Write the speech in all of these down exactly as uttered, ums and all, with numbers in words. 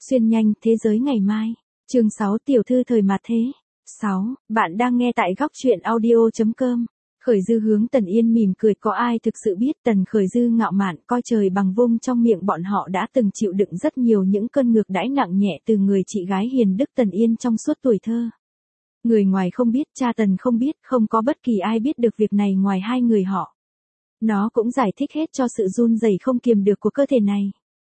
Xuyên nhanh thế giới ngày mai. Chương sáu tiểu thư thời mạt thế. sáu. Bạn đang nghe tại góc truyện audio chấm com. Khởi Dư hướng Tần Yên mỉm cười, có ai thực sự biết Tần Khởi Dư ngạo mạn coi trời bằng vung, trong miệng bọn họ đã từng chịu đựng rất nhiều những cơn ngược đãi nặng nhẹ từ người chị gái hiền đức Tần Yên trong suốt tuổi thơ. Người ngoài không biết, cha Tần không biết, không có bất kỳ ai biết được việc này ngoài hai người họ. Nó cũng giải thích hết cho sự run rẩy không kiềm được của cơ thể này.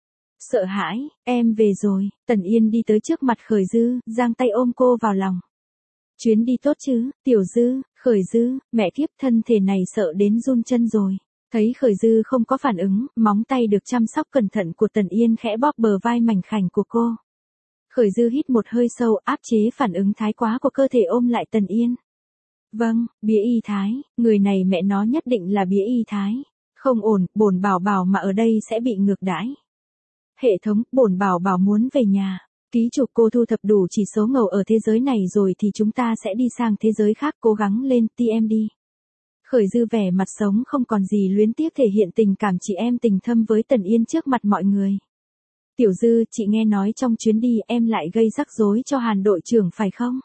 Sợ hãi, em về rồi. Tần Yên đi tới trước mặt Khởi Dư, giang tay ôm cô vào lòng. Chuyến đi tốt chứ, Tiểu Dư? Khởi Dư, mẹ kiếp, thân thể này sợ đến run chân rồi. Thấy Khởi Dư không có phản ứng, móng tay được chăm sóc cẩn thận của Tần Yên khẽ bóp bờ vai mảnh khảnh của cô. Khởi Dư hít một hơi sâu, áp chế phản ứng thái quá của cơ thể, ôm lại Tần Yên. Vâng, bía y thái, người này mẹ nó nhất định là bía y thái. Không ổn, bổn bảo bảo mà ở đây sẽ bị ngược đãi. Hệ thống, bổn bảo bảo muốn về nhà. Ký chủ, cô thu thập đủ chỉ số ngầu ở thế giới này rồi thì chúng ta sẽ đi sang thế giới khác, cố gắng lên, ti em đi. Khởi Dư vẻ mặt sống không còn gì luyến tiếc, thể hiện tình cảm chị em tình thâm với Tần Yên trước mặt mọi người. Tiểu Dư, chị nghe nói trong chuyến đi em lại gây rắc rối cho Hàn đội trưởng phải không?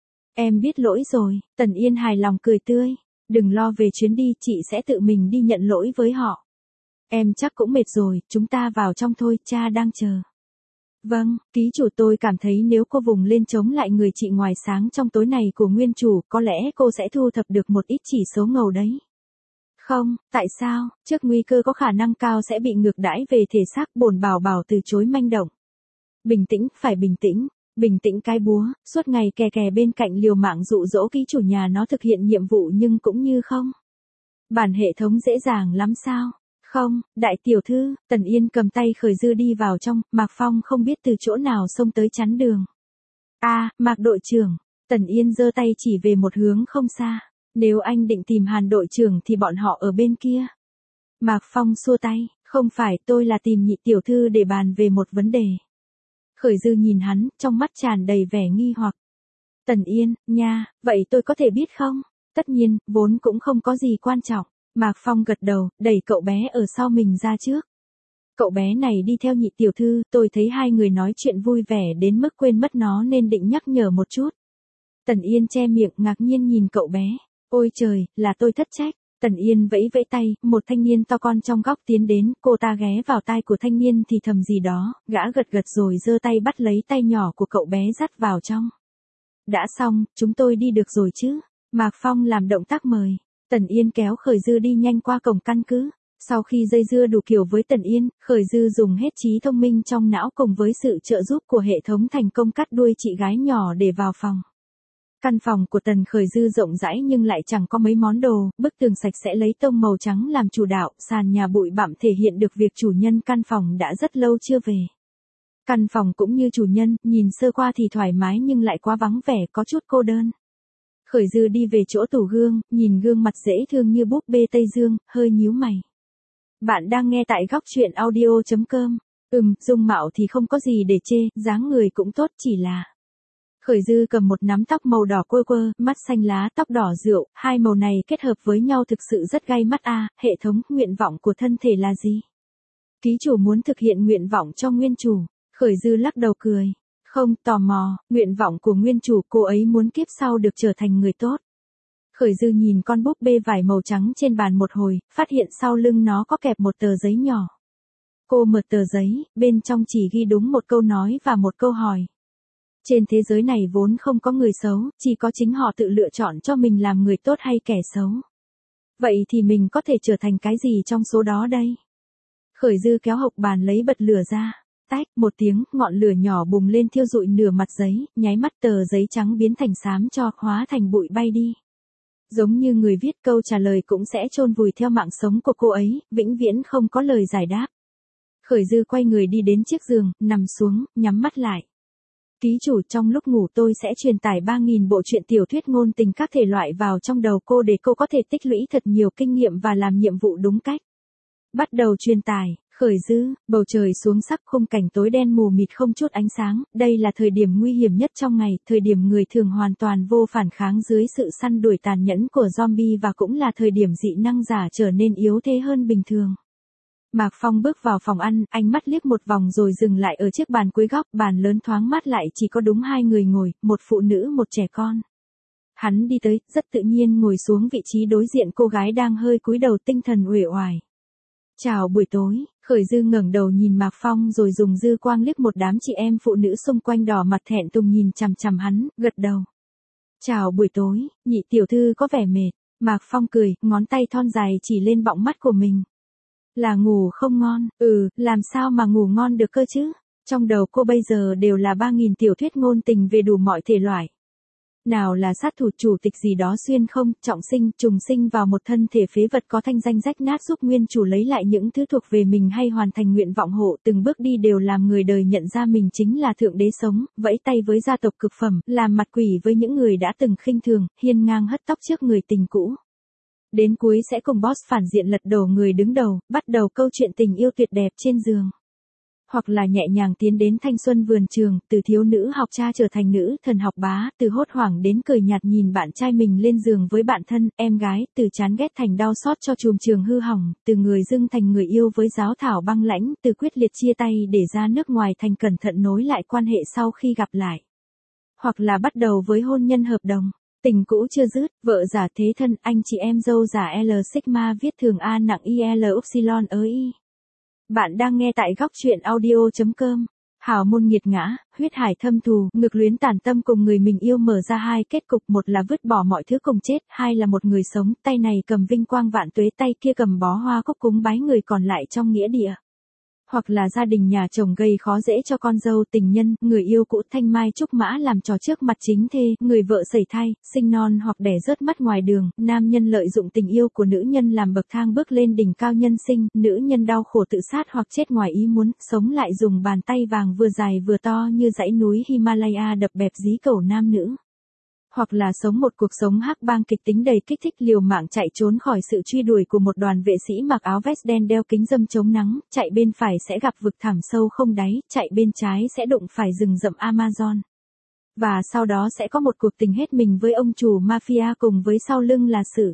Em biết lỗi rồi. Tần Yên hài lòng cười tươi. Đừng lo, về chuyến đi chị sẽ tự mình đi nhận lỗi với họ. Em chắc cũng mệt rồi, chúng ta vào trong thôi, cha đang chờ. Vâng, ký chủ, tôi cảm thấy nếu cô vùng lên chống lại người chị ngoài sáng trong tối này của nguyên chủ, có lẽ cô sẽ thu thập được một ít chỉ số ngầu đấy. Không, tại sao? Trước nguy cơ có khả năng cao sẽ bị ngược đãi về thể xác, bổn bảo bảo từ chối manh động. Bình tĩnh, phải bình tĩnh. Bình tĩnh cái búa, suốt ngày kè kè bên cạnh liều mạng dụ dỗ ký chủ nhà nó thực hiện nhiệm vụ nhưng cũng như không. Bản hệ thống dễ dàng lắm sao? Không, đại tiểu thư. Tần Yên cầm tay Khởi Dư đi vào trong, Mạc Phong không biết từ chỗ nào xông tới chắn đường. A, à, Mạc đội trưởng. Tần Yên giơ tay chỉ về một hướng không xa. Nếu anh định tìm Hàn đội trưởng thì bọn họ ở bên kia. Mạc Phong xua tay, không phải, tôi là tìm nhị tiểu thư để bàn về một vấn đề. Khởi Dư nhìn hắn, trong mắt tràn đầy vẻ nghi hoặc. Tần Yên, nha, vậy tôi có thể biết không? Tất nhiên, vốn cũng không có gì quan trọng. Mạc Phong gật đầu, đẩy cậu bé ở sau mình ra trước. Cậu bé này đi theo nhị tiểu thư, tôi thấy hai người nói chuyện vui vẻ đến mức quên mất nó nên định nhắc nhở một chút. Tần Yên che miệng ngạc nhiên nhìn cậu bé. Ôi trời, là tôi thất trách. Tần Yên vẫy vẫy tay, một thanh niên to con trong góc tiến đến, cô ta ghé vào tai của thanh niên thì thầm gì đó, gã gật gật rồi giơ tay bắt lấy tay nhỏ của cậu bé dắt vào trong. Đã xong, chúng tôi đi được rồi chứ? Mạc Phong làm động tác mời. Tần Yên kéo Khởi Dư đi nhanh qua cổng căn cứ. Sau khi dây dưa đủ kiểu với Tần Yên, Khởi Dư dùng hết trí thông minh trong não cùng với sự trợ giúp của hệ thống thành công cắt đuôi chị gái nhỏ để vào phòng. Căn phòng của Tần Khởi Dư rộng rãi nhưng lại chẳng có mấy món đồ, bức tường sạch sẽ lấy tông màu trắng làm chủ đạo, sàn nhà bụi bặm thể hiện được việc chủ nhân căn phòng đã rất lâu chưa về. Căn phòng cũng như chủ nhân, nhìn sơ qua thì thoải mái nhưng lại quá vắng vẻ, có chút cô đơn. Khởi Dư đi về chỗ tủ gương, nhìn gương mặt dễ thương như búp bê Tây Dương, hơi nhíu mày. Bạn đang nghe tại góc truyện audio chấm com. Ừm, dung mạo thì không có gì để chê, dáng người cũng tốt, chỉ là... Khởi Dư cầm một nắm tóc màu đỏ quơ quơ, mắt xanh lá, tóc đỏ rượu, hai màu này kết hợp với nhau thực sự rất gay mắt a. À, hệ thống, nguyện vọng của thân thể là gì? Ký chủ muốn thực hiện nguyện vọng cho nguyên chủ. Khởi Dư lắc đầu cười. Không, tò mò, nguyện vọng của nguyên chủ, cô ấy muốn kiếp sau được trở thành người tốt. Khởi Dư nhìn con búp bê vải màu trắng trên bàn một hồi, phát hiện sau lưng nó có kẹp một tờ giấy nhỏ. Cô mở tờ giấy, bên trong chỉ ghi đúng một câu nói và một câu hỏi. Trên thế giới này vốn không có người xấu, chỉ có chính họ tự lựa chọn cho mình làm người tốt hay kẻ xấu. Vậy thì mình có thể trở thành cái gì trong số đó đây? Khởi Dư kéo hộc bàn lấy bật lửa ra. Tách, một tiếng, ngọn lửa nhỏ bùng lên thiêu rụi nửa mặt giấy, nháy mắt tờ giấy trắng biến thành xám tro, hóa thành bụi bay đi. Giống như người viết câu trả lời cũng sẽ chôn vùi theo mạng sống của cô ấy, vĩnh viễn không có lời giải đáp. Khởi Dư quay người đi đến chiếc giường, nằm xuống, nhắm mắt lại. Ký chủ, trong lúc ngủ tôi sẽ truyền tải ba nghìn bộ truyện tiểu thuyết ngôn tình các thể loại vào trong đầu cô để cô có thể tích lũy thật nhiều kinh nghiệm và làm nhiệm vụ đúng cách. Bắt đầu truyền tải. Khởi Dư, bầu trời xuống sắc, khung cảnh tối đen mù mịt không chút ánh sáng, đây là thời điểm nguy hiểm nhất trong ngày, thời điểm người thường hoàn toàn vô phản kháng dưới sự săn đuổi tàn nhẫn của zombie và cũng là thời điểm dị năng giả trở nên yếu thế hơn bình thường. Mạc Phong bước vào phòng ăn, ánh mắt liếc một vòng rồi dừng lại ở chiếc bàn cuối góc, bàn lớn thoáng mát lại chỉ có đúng hai người ngồi, một phụ nữ một trẻ con. Hắn đi tới, rất tự nhiên ngồi xuống vị trí đối diện cô gái đang hơi cúi đầu tinh thần uể oải. Chào buổi tối, Khởi Dư ngẩng đầu nhìn Mạc Phong rồi dùng dư quang liếc một đám chị em phụ nữ xung quanh đỏ mặt thẹn thùng nhìn chằm chằm hắn, gật đầu. Chào buổi tối, nhị tiểu thư có vẻ mệt. Mạc Phong cười, ngón tay thon dài chỉ lên bọng mắt của mình. Là ngủ không ngon, ừ, làm sao mà ngủ ngon được cơ chứ? Trong đầu cô bây giờ đều là ba nghìn tiểu thuyết ngôn tình về đủ mọi thể loại. Nào là sát thủ chủ tịch gì đó xuyên không, trọng sinh, trùng sinh vào một thân thể phế vật có thanh danh rách nát giúp nguyên chủ lấy lại những thứ thuộc về mình hay hoàn thành nguyện vọng hộ, từng bước đi đều làm người đời nhận ra mình chính là thượng đế sống, vẫy tay với gia tộc cực phẩm, làm mặt quỷ với những người đã từng khinh thường, hiên ngang hất tóc trước người tình cũ. Đến cuối sẽ cùng boss phản diện lật đổ người đứng đầu, bắt đầu câu chuyện tình yêu tuyệt đẹp trên giường. Hoặc là nhẹ nhàng tiến đến thanh xuân vườn trường, từ thiếu nữ học cha trở thành nữ thần học bá, từ hốt hoảng đến cười nhạt nhìn bạn trai mình lên giường với bạn thân, em gái, từ chán ghét thành đau xót cho chùm trường hư hỏng, từ người dưng thành người yêu với giáo thảo băng lãnh, từ quyết liệt chia tay để ra nước ngoài thành cẩn thận nối lại quan hệ sau khi gặp lại. Hoặc là bắt đầu với hôn nhân hợp đồng. Tình cũ chưa dứt, vợ giả thế thân, anh chị em dâu giả L Sigma viết thường A nặng I L Upsilon ới Y. Bạn đang nghe tại góc truyện audio chấm com. Hào môn nghiệt ngã, huyết hải thâm thù, ngược luyến tàn tâm cùng người mình yêu mở ra hai kết cục, một là vứt bỏ mọi thứ cùng chết, hai là một người sống, tay này cầm vinh quang vạn tuế, tay kia cầm bó hoa cúc cúng bái người còn lại trong nghĩa địa. Hoặc là gia đình nhà chồng gây khó dễ cho con dâu, tình nhân, người yêu cũ thanh mai trúc mã làm trò trước mặt chính thê, người vợ sẩy thai, sinh non hoặc đẻ rớt mắt ngoài đường, nam nhân lợi dụng tình yêu của nữ nhân làm bậc thang bước lên đỉnh cao nhân sinh, nữ nhân đau khổ tự sát hoặc chết ngoài ý muốn, sống lại dùng bàn tay vàng vừa dài vừa to như dãy núi Himalaya đập bẹp dí cầu nam nữ. Hoặc là sống một cuộc sống hắc bang kịch tính đầy kích thích, liều mạng chạy trốn khỏi sự truy đuổi của một đoàn vệ sĩ mặc áo vest đen đeo kính râm chống nắng, chạy bên phải sẽ gặp vực thẳm sâu không đáy, chạy bên trái sẽ đụng phải rừng rậm Amazon. Và sau đó sẽ có một cuộc tình hết mình với ông chủ mafia cùng với sau lưng là sự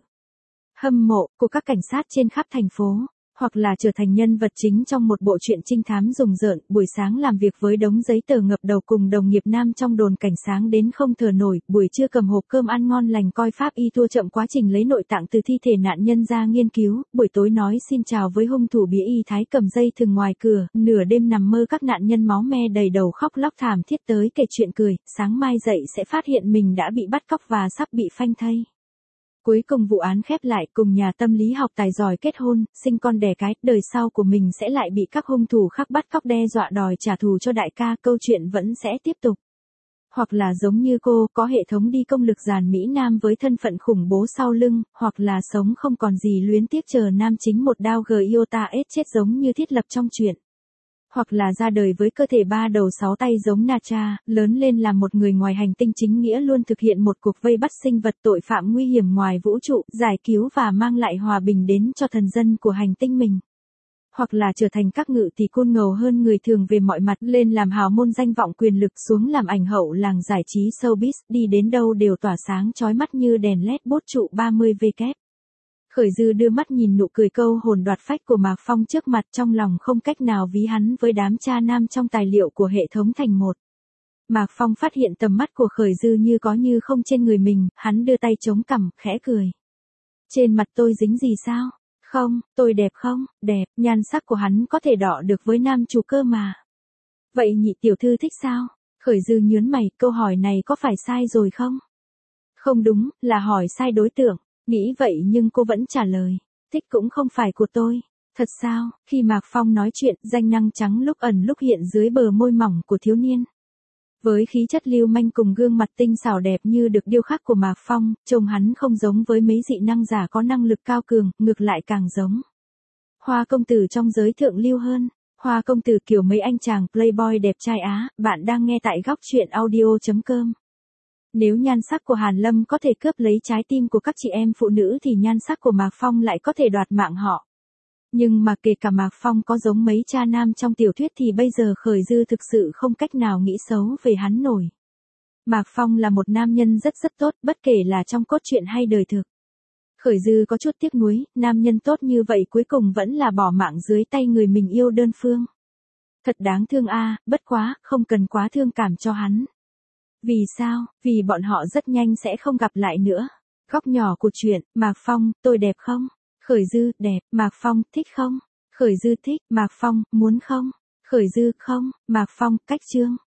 hâm mộ của các cảnh sát trên khắp thành phố. Hoặc là trở thành nhân vật chính trong một bộ truyện trinh thám rùng rợn, buổi sáng làm việc với đống giấy tờ ngập đầu cùng đồng nghiệp nam trong đồn cảnh sáng đến không thở nổi, buổi trưa cầm hộp cơm ăn ngon lành coi pháp y thua chậm quá trình lấy nội tạng từ thi thể nạn nhân ra nghiên cứu, buổi tối nói xin chào với hung thủ bí y thái cầm dây thừng ngoài cửa, nửa đêm nằm mơ các nạn nhân máu me đầy đầu khóc lóc thảm thiết tới kể chuyện cười, sáng mai dậy sẽ phát hiện mình đã bị bắt cóc và sắp bị phanh thây. Cuối cùng vụ án khép lại, cùng nhà tâm lý học tài giỏi kết hôn, sinh con đẻ cái, đời sau của mình sẽ lại bị các hung thủ khác bắt cóc đe dọa đòi trả thù cho đại ca, câu chuyện vẫn sẽ tiếp tục. Hoặc là giống như cô, có hệ thống đi công lực giàn Mỹ Nam với thân phận khủng bố sau lưng, hoặc là sống không còn gì luyến tiếc chờ nam chính một đao gờ iota ết chết giống như thiết lập trong truyện. Hoặc là ra đời với cơ thể ba đầu sáu tay giống Nacha, lớn lên làm một người ngoài hành tinh chính nghĩa luôn thực hiện một cuộc vây bắt sinh vật tội phạm nguy hiểm ngoài vũ trụ, giải cứu và mang lại hòa bình đến cho thần dân của hành tinh mình. Hoặc là trở thành các ngự tỷ côn ngầu hơn người thường về mọi mặt, lên làm hào môn danh vọng quyền lực, xuống làm ảnh hậu làng giải trí showbiz, đi đến đâu đều tỏa sáng chói mắt như đèn led bốt trụ ba mươi vê kép. Khởi Dư đưa mắt nhìn nụ cười câu hồn đoạt phách của Mạc Phong trước mặt, trong lòng không cách nào ví hắn với đám cha nam trong tài liệu của hệ thống thành một. Mạc Phong phát hiện tầm mắt của Khởi Dư như có như không trên người mình, hắn đưa tay chống cằm, khẽ cười. Trên mặt tôi dính gì sao? Không, tôi đẹp không? Đẹp, nhan sắc của hắn có thể đọ được với nam chủ cơ mà. Vậy nhị tiểu thư thích sao? Khởi Dư nhớn mày, câu hỏi này có phải sai rồi không? Không đúng, là hỏi sai đối tượng. Nghĩ vậy nhưng cô vẫn trả lời, thích cũng không phải của tôi. Thật sao? Khi Mạc Phong nói chuyện, danh năng trắng lúc ẩn lúc hiện dưới bờ môi mỏng của thiếu niên. Với khí chất lưu manh cùng gương mặt tinh xảo đẹp như được điêu khắc của Mạc Phong, trông hắn không giống với mấy dị năng giả có năng lực cao cường, ngược lại càng giống Hoa công tử trong giới thượng lưu hơn. Hoa công tử kiểu mấy anh chàng playboy đẹp trai Á. Bạn đang nghe tại góc truyện audio chấm com. Nếu nhan sắc của Hàn Lâm có thể cướp lấy trái tim của các chị em phụ nữ thì nhan sắc của Mạc Phong lại có thể đoạt mạng họ. Nhưng mà kể cả Mạc Phong có giống mấy cha nam trong tiểu thuyết thì bây giờ Khởi Dư thực sự không cách nào nghĩ xấu về hắn nổi. Mạc Phong là một nam nhân rất rất tốt, bất kể là trong cốt truyện hay đời thực. Khởi Dư có chút tiếc nuối, nam nhân tốt như vậy cuối cùng vẫn là bỏ mạng dưới tay người mình yêu đơn phương. Thật đáng thương a, bất quá, không cần quá thương cảm cho hắn. Vì sao? Vì bọn họ rất nhanh sẽ không gặp lại nữa. Góc nhỏ của chuyện, Mạc Phong, tôi đẹp không? Khởi Dư, đẹp, Mạc Phong, thích không? Khởi Dư thích, Mạc Phong, muốn không? Khởi Dư, không, Mạc Phong, cách chương.